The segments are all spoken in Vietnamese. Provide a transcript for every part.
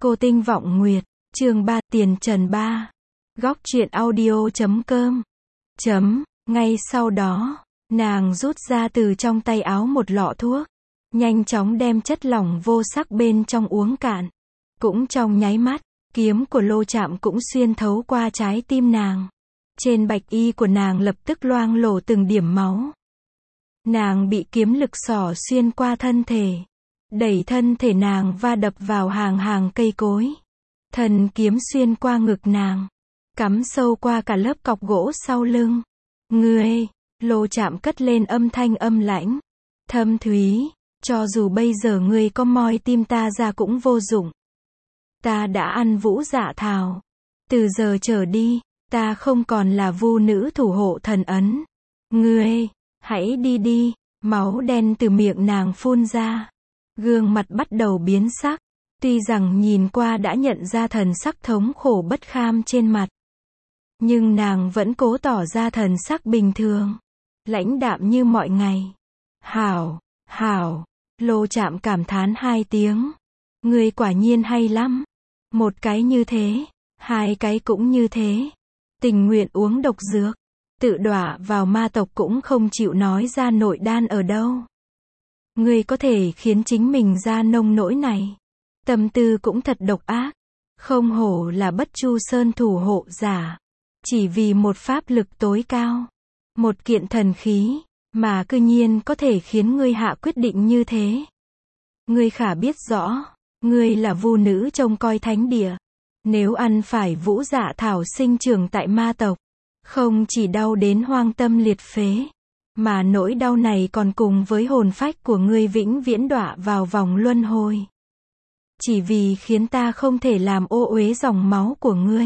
Cô Tinh Vọng Nguyệt, chương 3, Tiền Trần 3. Góc truyện audio.com. Ngay sau đó, nàng rút ra từ trong tay áo một lọ thuốc, nhanh chóng đem chất lỏng vô sắc bên trong uống cạn. Cũng trong nháy mắt, kiếm của Lô Trạm cũng xuyên thấu qua trái tim nàng. Trên bạch y của nàng lập tức loang lổ từng điểm máu. Nàng bị kiếm lực xỏ xuyên qua thân thể, đẩy thân thể nàng va đập vào hàng cây cối. Thần kiếm xuyên qua ngực nàng, cắm sâu qua cả lớp cọc gỗ sau lưng. Ngươi, Lô Trạm cất lên âm thanh âm lãnh, thâm thúy, cho dù bây giờ ngươi có moi tim ta ra cũng vô dụng. Ta đã ăn vũ dạ thảo. Từ giờ trở đi, ta không còn là vu nữ thủ hộ thần ấn. Ngươi, hãy đi đi. Máu đen từ miệng nàng phun ra. Gương mặt bắt đầu biến sắc. Tuy rằng nhìn qua đã nhận ra thần sắc thống khổ bất kham trên mặt, nhưng nàng vẫn cố tỏ ra thần sắc bình thường, lãnh đạm như mọi ngày. Hảo, hảo, Lô Trạm cảm thán hai tiếng. Ngươi quả nhiên hay lắm. Một cái như thế, hai cái cũng như thế. Tình nguyện uống độc dược, tự đọa vào ma tộc cũng không chịu nói ra nội đan ở đâu. Ngươi có thể khiến chính mình ra nông nỗi này. Tâm tư cũng thật độc ác. Không hổ là Bất Chu Sơn thủ hộ giả. Chỉ vì một pháp lực tối cao, một kiện thần khí, mà cư nhiên có thể khiến ngươi hạ quyết định như thế. Ngươi khả biết rõ, ngươi là vu nữ trông coi thánh địa. Nếu ăn phải vũ dạ thảo sinh trưởng tại ma tộc, không chỉ đau đến hoang tâm liệt phế, mà nỗi đau này còn cùng với hồn phách của ngươi vĩnh viễn đọa vào vòng luân hồi. Chỉ vì khiến ta không thể làm ô uế dòng máu của ngươi.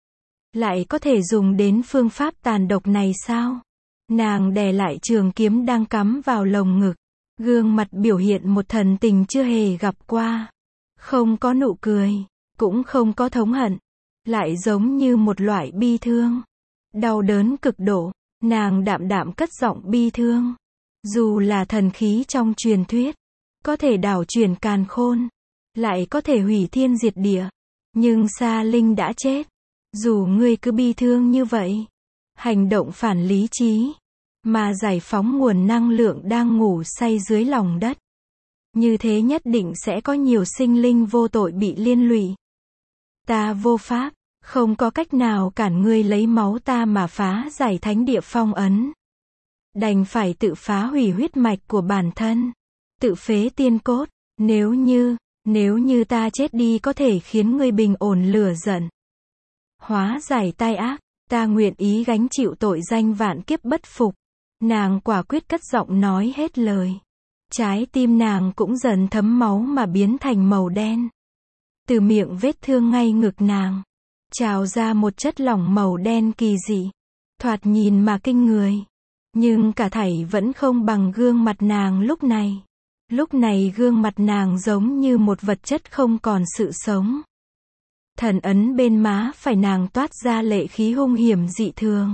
Lại có thể dùng đến phương pháp tàn độc này sao? Nàng đè lại trường kiếm đang cắm vào lồng ngực. Gương mặt biểu hiện một thần tình chưa hề gặp qua. Không có nụ cười, cũng không có thống hận. Lại giống như một loại bi thương. Đau đớn cực độ, nàng đạm đạm cất giọng bi thương. Dù là thần khí trong truyền thuyết, có thể đảo chuyển càn khôn, lại có thể hủy thiên diệt địa. Nhưng Sa Linh đã chết. Dù ngươi cứ bi thương như vậy, hành động phản lý trí, mà giải phóng nguồn năng lượng đang ngủ say dưới lòng đất, như thế nhất định sẽ có nhiều sinh linh vô tội bị liên lụy. Ta vô pháp, không có cách nào cản ngươi lấy máu ta mà phá giải thánh địa phong ấn. Đành phải tự phá hủy huyết mạch của bản thân, tự phế tiên cốt. Nếu như ta chết đi có thể khiến ngươi bình ổn lửa giận, hóa giải tai ác, ta nguyện ý gánh chịu tội danh vạn kiếp bất phục. Nàng quả quyết cất giọng nói hết lời. Trái tim nàng cũng dần thấm máu mà biến thành màu đen. Từ miệng vết thương ngay ngực nàng, trào ra một chất lỏng màu đen kỳ dị. Thoạt nhìn mà kinh người. Nhưng cả thảy vẫn không bằng gương mặt nàng lúc này. Lúc này gương mặt nàng giống như một vật chất không còn sự sống. Thần ấn bên má phải nàng toát ra lệ khí hung hiểm dị thường.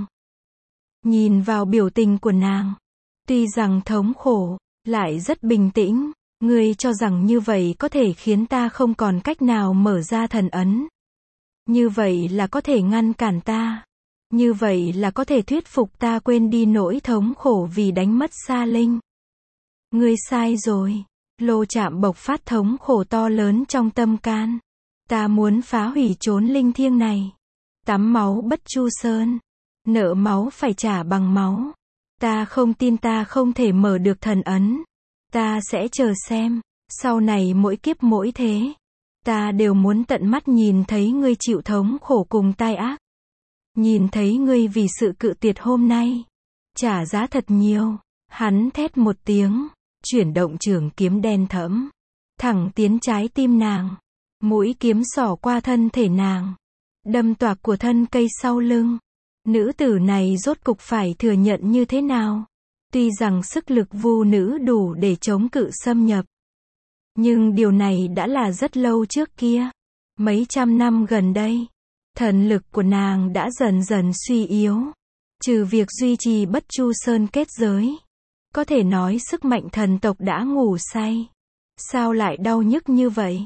Nhìn vào biểu tình của nàng, tuy rằng thống khổ, lại rất bình tĩnh. Ngươi cho rằng như vậy có thể khiến ta không còn cách nào mở ra thần ấn. Như vậy là có thể ngăn cản ta. Như vậy là có thể thuyết phục ta quên đi nỗi thống khổ vì đánh mất Sa Linh. Ngươi sai rồi. Lô Trạm bộc phát thống khổ to lớn trong tâm can. Ta muốn phá hủy chốn linh thiêng này. Tắm máu Bất Chu Sơn. Nợ máu phải trả bằng máu. Ta không tin ta không thể mở được thần ấn. Ta sẽ chờ xem. Sau này mỗi kiếp mỗi thế, ta đều muốn tận mắt nhìn thấy ngươi chịu thống khổ cùng tai ác. Nhìn thấy ngươi vì sự cự tuyệt hôm nay trả giá thật nhiều. Hắn thét một tiếng, chuyển động trường kiếm đen thẫm, thẳng tiến trái tim nàng. Mũi kiếm xỏ qua thân thể nàng, đâm toạc của thân cây sau lưng. Nữ tử này rốt cục phải thừa nhận như thế nào? Tuy rằng sức lực vu nữ đủ để chống cự xâm nhập, nhưng điều này đã là rất lâu trước kia. Mấy trăm năm gần đây, thần lực của nàng đã dần dần suy yếu. Trừ việc duy trì Bất Chu Sơn kết giới, có thể nói sức mạnh thần tộc đã ngủ say. Sao lại đau nhức như vậy?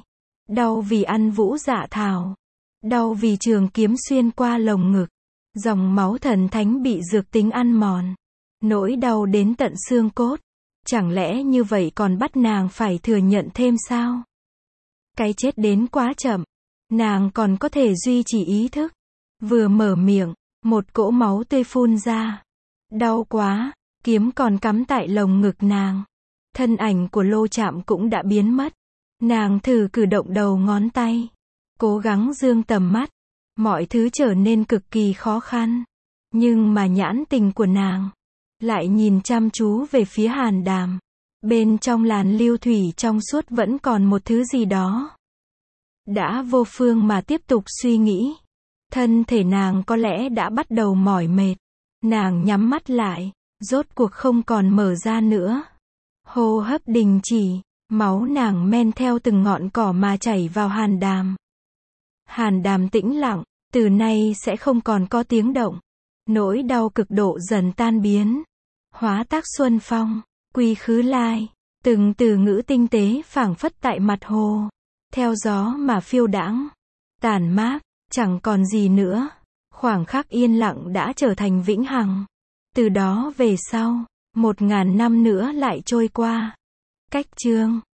Đau vì ăn vũ dạ thảo. Đau vì trường kiếm xuyên qua lồng ngực. Dòng máu thần thánh bị dược tính ăn mòn. Nỗi đau đến tận xương cốt. Chẳng lẽ như vậy còn bắt nàng phải thừa nhận thêm sao? Cái chết đến quá chậm. Nàng còn có thể duy trì ý thức. Vừa mở miệng, một cỗ máu tươi phun ra. Đau quá, kiếm còn cắm tại lồng ngực nàng. Thân ảnh của Lô Trạm cũng đã biến mất. Nàng thử cử động đầu ngón tay. Cố gắng dương tầm mắt. Mọi thứ trở nên cực kỳ khó khăn. Nhưng mà nhãn tình của nàng lại nhìn chăm chú về phía Hàn Đàm. Bên trong làn lưu thủy trong suốt vẫn còn một thứ gì đó. Đã vô phương mà tiếp tục suy nghĩ. Thân thể nàng có lẽ đã bắt đầu mỏi mệt. Nàng nhắm mắt lại, rốt cuộc không còn mở ra nữa. Hô hấp đình chỉ, máu nàng men theo từng ngọn cỏ mà chảy vào Hàn Đàm. Hàn Đàm tĩnh lặng, từ nay sẽ không còn có tiếng động. Nỗi đau cực độ dần tan biến. Hóa tác xuân phong, quy khứ lai. Từng từ ngữ tinh tế phảng phất tại mặt hồ. Theo gió mà phiêu đãng. Tàn mát, chẳng còn gì nữa. Khoảng khắc yên lặng đã trở thành vĩnh hằng. Từ đó về sau, 1000 năm nữa lại trôi qua. Cách chương